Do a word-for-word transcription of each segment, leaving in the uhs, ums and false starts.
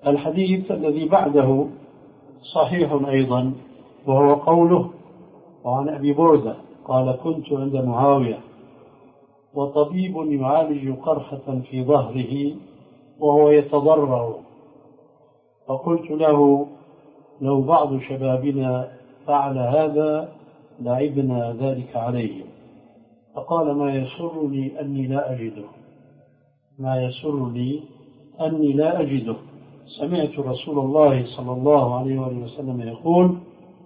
الحديث الذي بعده صحيح أيضا، وهو قوله: وعن أبي بردة قال: كنت عند معاوية وطبيب يعالج قرحة في ظهره وهو يتضرر، فقلت له: لو بعض شبابنا فعل هذا لعبنا ذلك عليه. فقال: ما يسرني أني لا أجده، ما يسرني أني لا أجده. سمعت رسول الله صلى الله عليه وسلم يقول: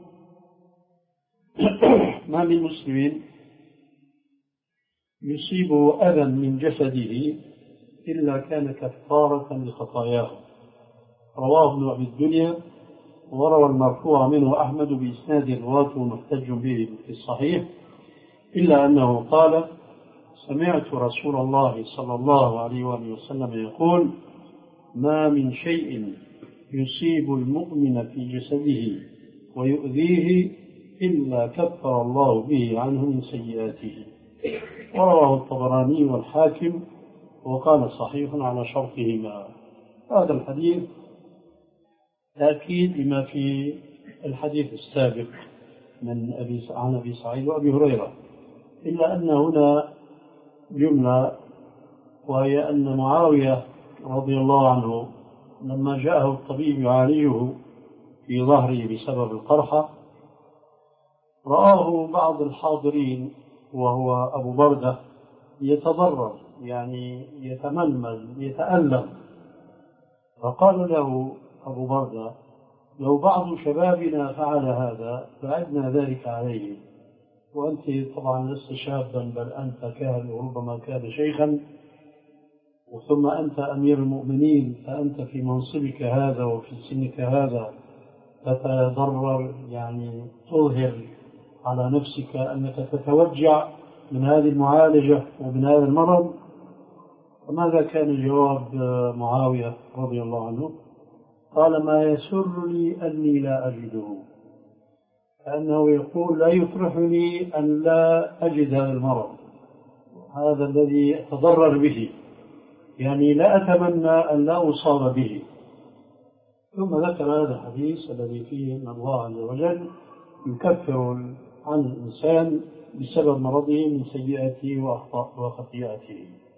ما من مسلم يصيبه أذى من جسده إلا كان كفارة لخطاياه. رواه ابن أبي الدنيا، وروى المرفوع منه أحمد بإسناد رواته محتج به في الصحيح، إلا أنه قال: سمعت رسول الله صلى الله عليه وسلم يقول: ما من شيء يصيب المؤمن في جسده ويؤذيه إلا كفر الله به عنه من سيئاته. ورواه الطبراني والحاكم وقال: صحيح على شرطهما. هذا الحديث تأكيد لما في الحديث السابق من أبي عن أبي سعيد وأبي هريرة، إلا أن هنا جملة، وهي أن معاوية رضي الله عنه لما جاءه الطبيب يعالجه في ظهره بسبب القرحة، رآه بعض الحاضرين وهو أبو بردة يتضرر، يعني يتململ يتألم، فقال له أبو بردة: لو بعض شبابنا فعل هذا فعدنا ذلك عليه، وأنت طبعا لست شابا، بل أنت كان وربما كان شيخا، وثم أنت أمير المؤمنين، فأنت في منصبك هذا وفي سنك هذا تتضرر، يعني تظهر على نفسك أنك تتوجع من هذه المعالجة ومن هذا المرض. فماذا كان جواب معاوية رضي الله عنه؟ قال: ما يسرني أني لا أجده، كأنه يقول: لا يفرحني أن لا أجد هذا المرض، هذا الذي أتضرر به، يعني لا أتمنى أن لا أصاب به. ثم ذكر هذا الحديث الذي فيه أن الله عز وجل يكفر عن الإنسان بسبب مرضه من سيئاته وخطيئته.